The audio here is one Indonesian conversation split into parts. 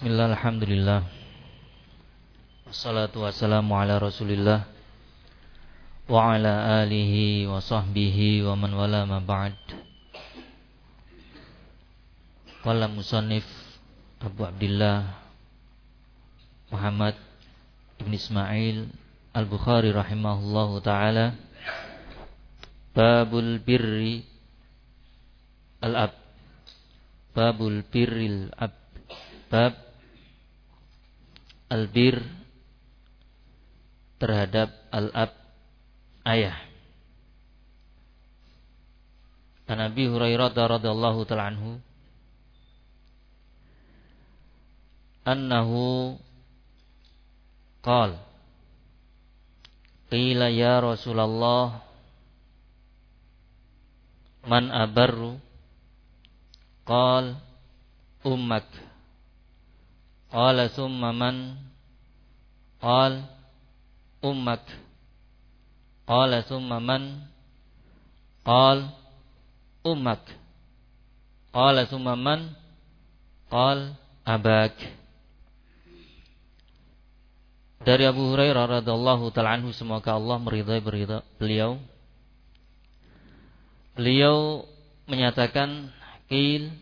Bismillah, alhamdulillah. Wassalatu wassalamu ala rasulillah wa ala alihi wa sahbihi wa man wala ma ba'd. Qala musannif Abu Abdillah Muhammad ibn Ismail Al-Bukhari rahimahullahu ta'ala, Babul birri al-ab. Babul birril ab. Bab al-bir terhadap al-ab, ayah. An Abi Hurairah radhiyallahu ta'ala anhu annahu qala qila ya Rasulullah man abarru qala ummak qala summa man qala ummak qala summa man qala ummak qala summa man qala abak. Dari Abu Hurairah radhiyallahu ta'ala anhu, semoga Allah meridai beliau. Beliau menyatakan, qil,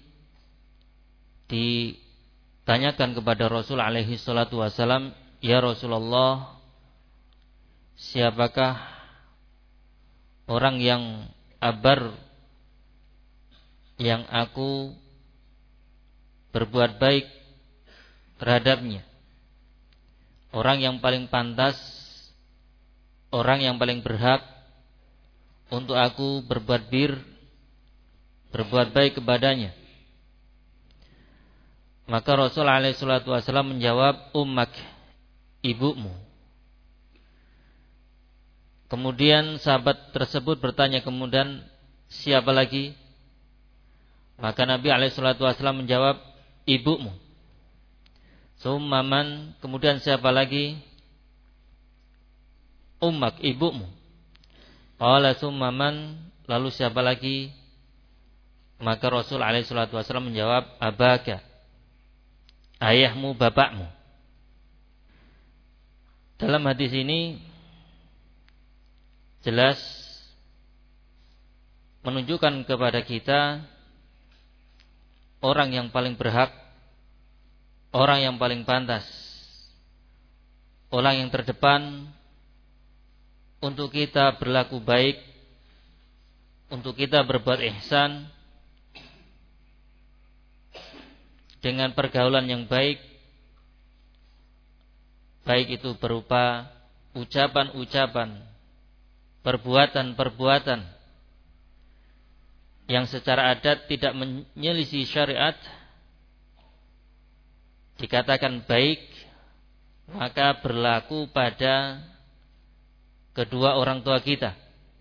ditanyakan kepada Rasul alaihi salatu wasalam, ya Rasulullah, siapakah orang yang abar, yang aku berbuat baik terhadapnya, orang yang paling pantas, orang yang paling berhak untuk aku berbuat baik kepadanya. Maka Rasul alaihi salatu wasallam menjawab, ummak, ibumu. Kemudian sahabat tersebut bertanya kemudian, siapa lagi? Maka Nabi alaihi salatu wasallam menjawab, ibumu. Summa man, kemudian siapa lagi? Ummak, ibumu. Qala summa man, lalu siapa lagi? Maka Rasul alaihi salatu wasallam menjawab, abaka, ayahmu, bapakmu. Dalam hadis ini jelas menunjukkan kepada kita orang yang paling berhak, orang yang paling pantas, orang yang terdepan untuk kita berlaku baik, untuk kita berbuat ihsan dengan pergaulan yang baik, baik itu berupa ucapan-ucapan, perbuatan-perbuatan yang secara adat tidak menyelisih syariat, dikatakan baik, maka berlaku pada kedua orang tua kita.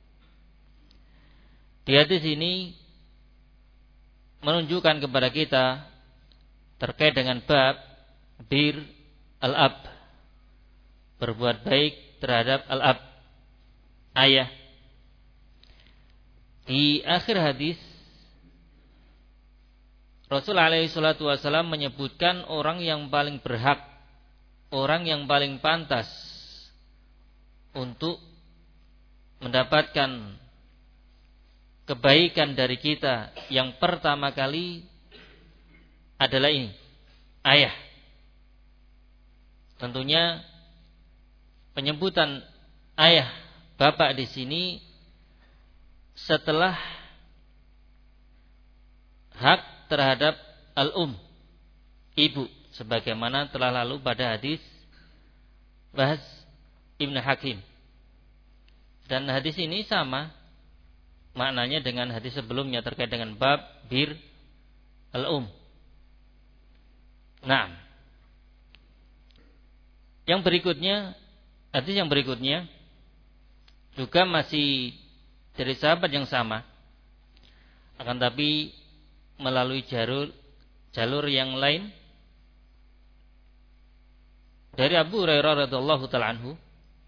Di hadis ini menunjukkan kepada kita terkait dengan bab bir al-ab, berbuat baik terhadap al-ab, ayah. Di akhir hadis Rasul alaihi salatu wasallam menyebutkan orang yang paling berhak, orang yang paling pantas untuk mendapatkan kebaikan dari kita yang pertama kali adalah ini, ayah. Tentunya penyebutan ayah, bapak di sini setelah hak terhadap al-um, ibu, sebagaimana telah lalu pada hadis bahas Ibn Hakim. Dan hadis ini sama maknanya dengan hadis sebelumnya terkait dengan bab bir al-um. Nah, yang berikutnya, hadis yang berikutnya juga masih dari sahabat yang sama, akan tapi melalui jalur yang lain, dari Abu Hurairah radhiyallahu ta'ala anhu,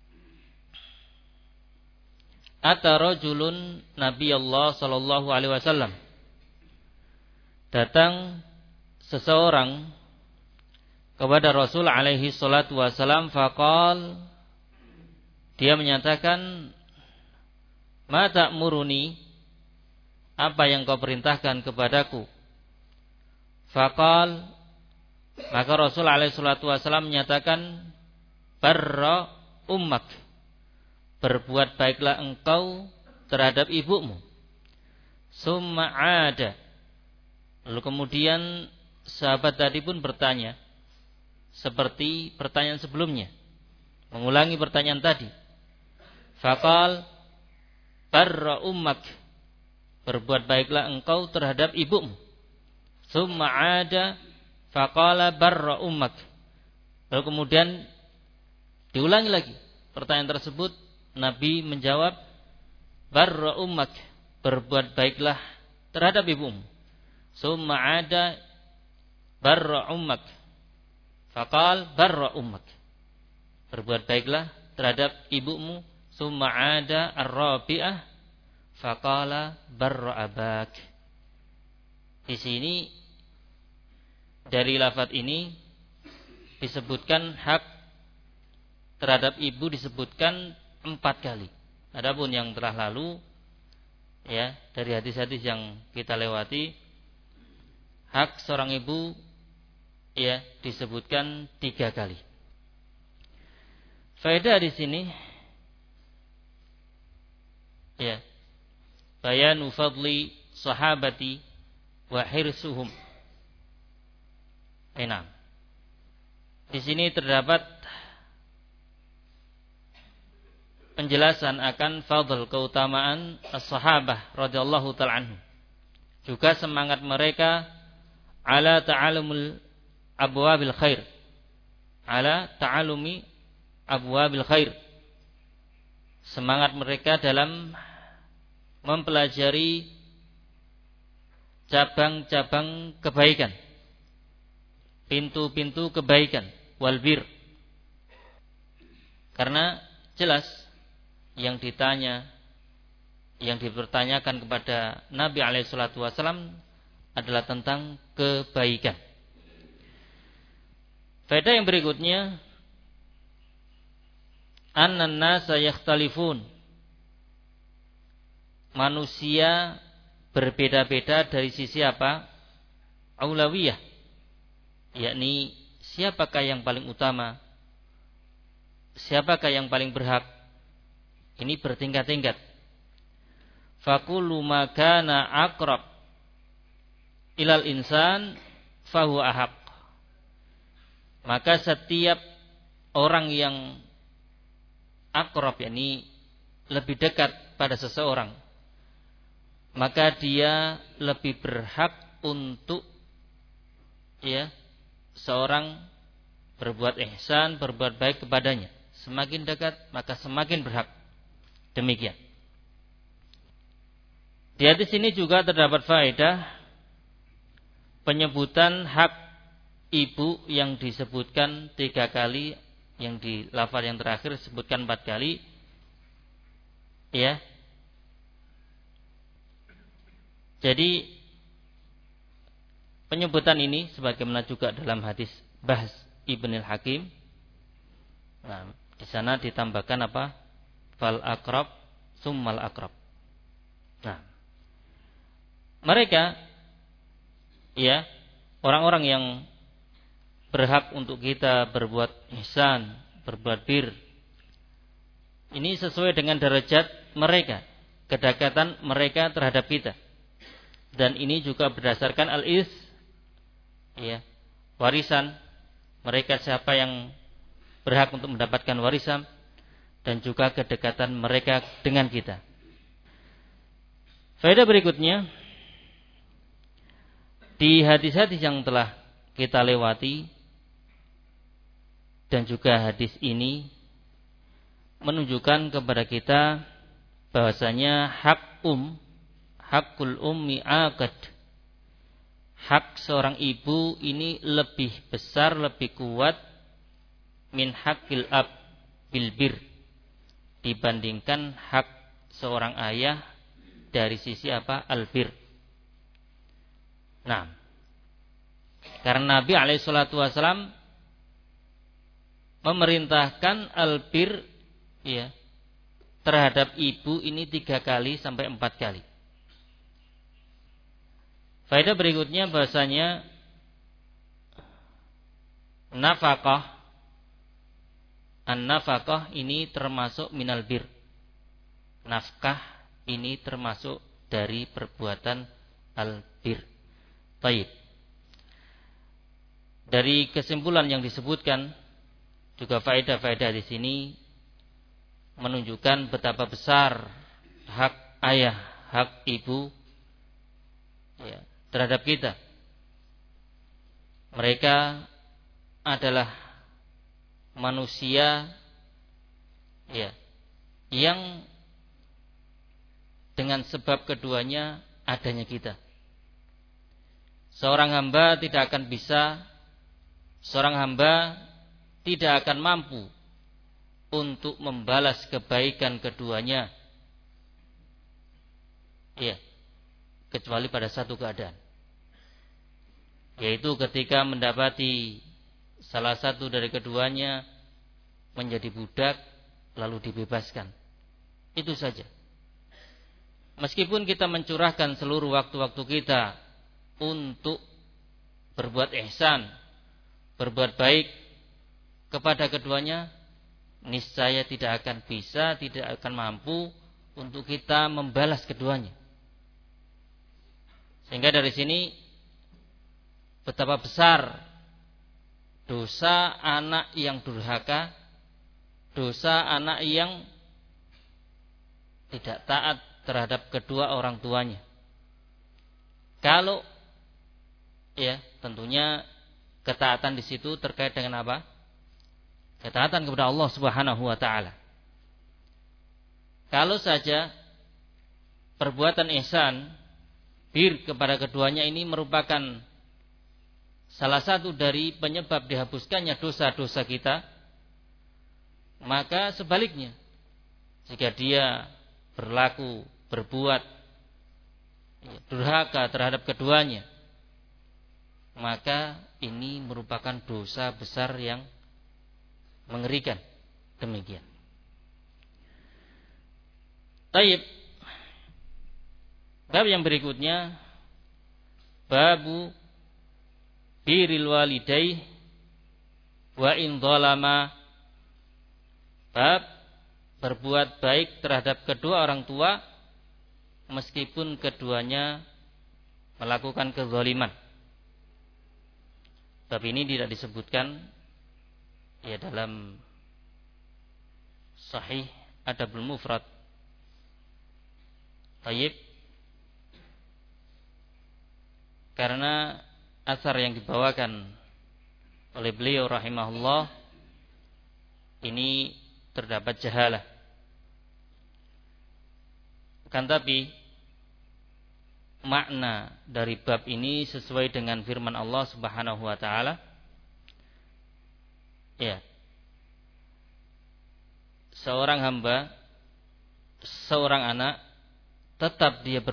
ata rajulun Nabi Allah sallallahu alaihi wasallam, datang seseorang kepada Rasul alaihi salatu wasalam, faqal, dia menyatakan, ma ta'muruni, apa yang kau perintahkan kepadaku? Faqal, maka Rasul alaihi salatu wasalam menyatakan, barra ummak, berbuat baiklah engkau terhadap ibumu. Summa ada, lalu kemudian sahabat tadi pun bertanya seperti pertanyaan sebelumnya, mengulangi pertanyaan tadi. Faqal barra ummak, berbuat baiklah engkau terhadap ibumu. Summa ada faqala barra ummak, lalu kemudian diulangi lagi pertanyaan tersebut. Nabi menjawab, barra ummak, berbuat baiklah terhadap ibumu. Summa ada barra ummak, faqal barra ummak, berbuat baiklah terhadap ibumu. Summa ada ar-rabi'ah, faqala barra abak. Di sini dari lafaz ini disebutkan hak terhadap ibu disebutkan 4 kali. Adapun yang telah lalu, ya, dari hadis-hadis yang kita lewati, hak seorang ibu, ya, disebutkan 3 kali. Faedah di sini, ya, bayanu fadli sahabati wa hirsuhum. Enam. Di sini terdapat penjelasan akan fadl, keutamaan as-sahabah radhiyallahu ta'ala anhum. Juga semangat mereka ala ta'alumul abwabil khair. Ala ta'alumi abwabil khair. Semangat mereka dalam mempelajari cabang-cabang kebaikan, pintu-pintu kebaikan, wal bir. Karena jelas yang ditanya, yang dipertanyakan kepada Nabi alaihi salatu wasallam adalah tentang kebaikan. Faedah yang berikutnya, annan nasa yakhtalifun, manusia berbeda-beda dari sisi apa? Aulawiyah, yakni siapakah yang paling utama, siapakah yang paling berhak. Ini bertingkat-tingkat. Fakullu ma kana aqrab ilal insan fahuwa ahaq. Maka setiap orang yang aqrab, yakni lebih dekat pada seseorang, maka dia lebih berhak untuk, ya, seorang berbuat ihsan, berbuat baik kepadanya. Semakin dekat maka semakin berhak. Demikian. Di hadis ini juga terdapat faedah penyebutan hak ibu yang disebutkan 3 kali, yang di lafaz yang terakhir disebutkan 4 kali, ya. Jadi penyebutan ini sebagaimana juga dalam hadis Bahs Ibnul Hakim. Nah, di sana ditambahkan apa? Fal akrab summal akrab. Nah, mereka, ya, orang-orang yang berhak untuk kita berbuat ihsan, berbuat bir, ini sesuai dengan derajat mereka, kedekatan mereka terhadap kita. Dan ini juga berdasarkan al-is, ya, warisan mereka, siapa yang berhak untuk mendapatkan warisan, dan juga kedekatan mereka dengan kita. Faedah berikutnya, di hadis-hadis yang telah kita lewati dan juga hadis ini menunjukkan kepada kita bahwasanya hakul ummi akad, hak seorang ibu ini lebih besar, lebih kuat min hakil ab bil bir, dibandingkan hak seorang ayah dari sisi apa? Al-bir. Nah, karena Nabi alaihi salatu wasallam memerintahkan albir ya terhadap ibu ini 3 kali sampai 4 kali. Faedah berikutnya bahasanya an-nafaqah ini termasuk minal bir. Nafkah ini termasuk dari perbuatan albir. Baik. Dari kesimpulan yang disebutkan juga faedah-faedah di sini menunjukkan betapa besar hak ayah, hak ibu ya, terhadap kita. Mereka adalah manusia ya, yang dengan sebab keduanya adanya kita. Seorang hamba tidak akan mampu untuk membalas kebaikan keduanya ya, kecuali pada satu keadaan, yaitu ketika mendapati salah satu dari keduanya menjadi budak lalu dibebaskan. Itu saja. Meskipun kita mencurahkan seluruh waktu-waktu kita untuk berbuat ihsan, berbuat baik kepada keduanya, niscaya tidak akan bisa, tidak akan mampu untuk kita membalas keduanya. Sehingga dari sini betapa besar dosa anak yang durhaka, dosa anak yang tidak taat terhadap kedua orang tuanya. Kalau ya tentunya ketaatan di situ terkait dengan apa? Ketaatan kepada Allah Subhanahu wa taala. Kalau saja perbuatan ihsan bir kepada keduanya ini merupakan salah satu dari penyebab dihapuskannya dosa-dosa kita, maka sebaliknya, jika dia berbuat durhaka terhadap keduanya, maka ini merupakan dosa besar yang mengerikan. Demikian. Taib. Bab yang berikutnya, babu birril walidayh wa in dzalama. Bab berbuat baik terhadap kedua orang tua meskipun keduanya melakukan kezaliman. Bab ini tidak disebutkan ya dalam Sahih Adabul Mufrad. Taib. Karena asar yang dibawakan oleh beliau rahimahullah ini terdapat jahalah. Kan tapi makna dari bab ini sesuai dengan firman Allah Subhanahu wa taala. Ya. Seorang hamba, seorang anak tetap dia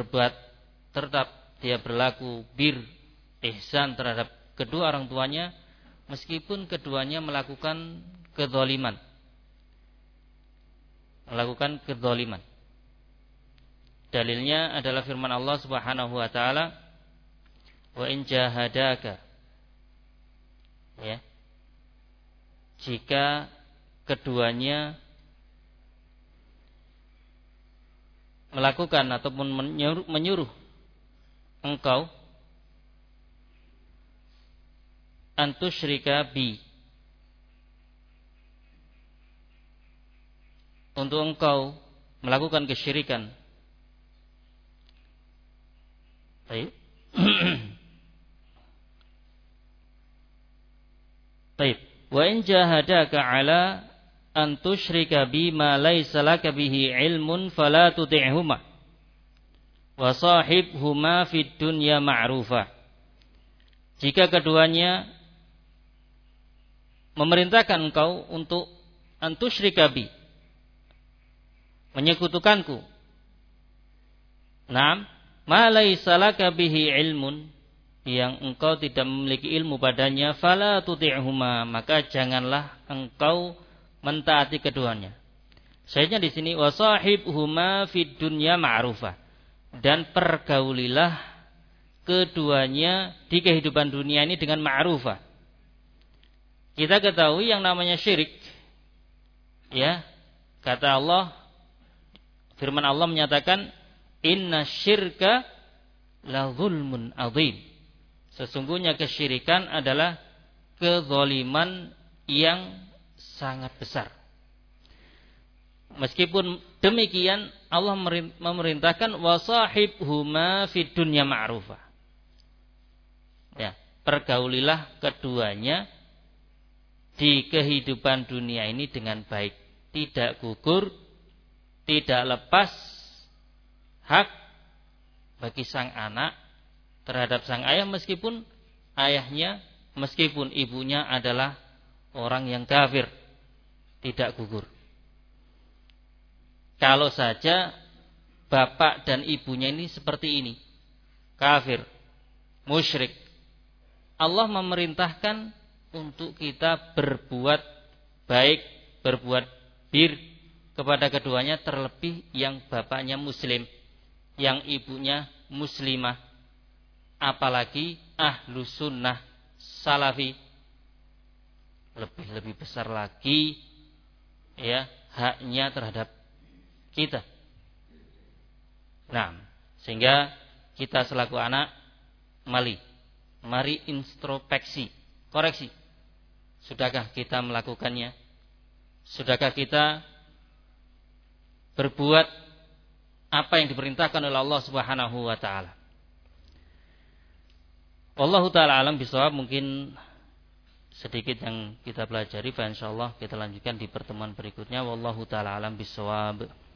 berlaku bir ihsan terhadap kedua orang tuanya meskipun keduanya melakukan kezaliman. Dalilnya adalah firman Allah Subhanahu wa taala, wa in jahadaka. Ya. Jika keduanya melakukan ataupun menyuruh engkau antusyrika bi, untuk engkau melakukan kesyirikan. Baik. Baik. Wa in jahadaka ala an tusyrika bima laysa laka bihi ilmun fala tuti'huma wa sahibhuma fid dunya ma'rufa. Jika keduanya memerintahkan engkau untuk an tusyrika bi, menyekutukanku. Naam, ma laysa laka bihi ilmun, yang engkau tidak memiliki ilmu padanya, fala tuti'huma, maka janganlah engkau mentaati keduanya. Syahidnya di sini wasahibhuma fid dunya ma'rufah, dan pergaulilah keduanya di kehidupan dunia ini dengan ma'rufah. Kita ketahui yang namanya syirik, ya, kata Allah, firman Allah menyatakan inna syirka la zulmun adzim. Sesungguhnya kesyirikan adalah kezaliman yang sangat besar. Meskipun demikian, Allah memerintahkan wasahibhuma fid dunya ma'rufah. Ya, pergaulilah keduanya di kehidupan dunia ini dengan baik, tidak gugur, tidak lepas hak bagi sang anak terhadap sang ayah, meskipun ayahnya, meskipun ibunya adalah orang yang kafir, tidak gugur. Kalau saja bapak dan ibunya ini seperti ini, kafir, musyrik, Allah memerintahkan untuk kita berbuat baik, berbuat bir kepada keduanya, terlebih yang bapaknya muslim, yang ibunya muslimah. Apalagi ahlu sunnah salafi, lebih besar lagi ya haknya terhadap kita. Nah, sehingga kita selaku anak mari introspeksi, koreksi. Sudahkah kita melakukannya? Sudahkah kita berbuat apa yang diperintahkan oleh Allah Subhanahu wa taala? Wallahu ta'ala alam bisawab. Mungkin sedikit yang kita pelajari, insyaallah kita lanjutkan di pertemuan berikutnya. Wallahu ta'ala alam bisawab.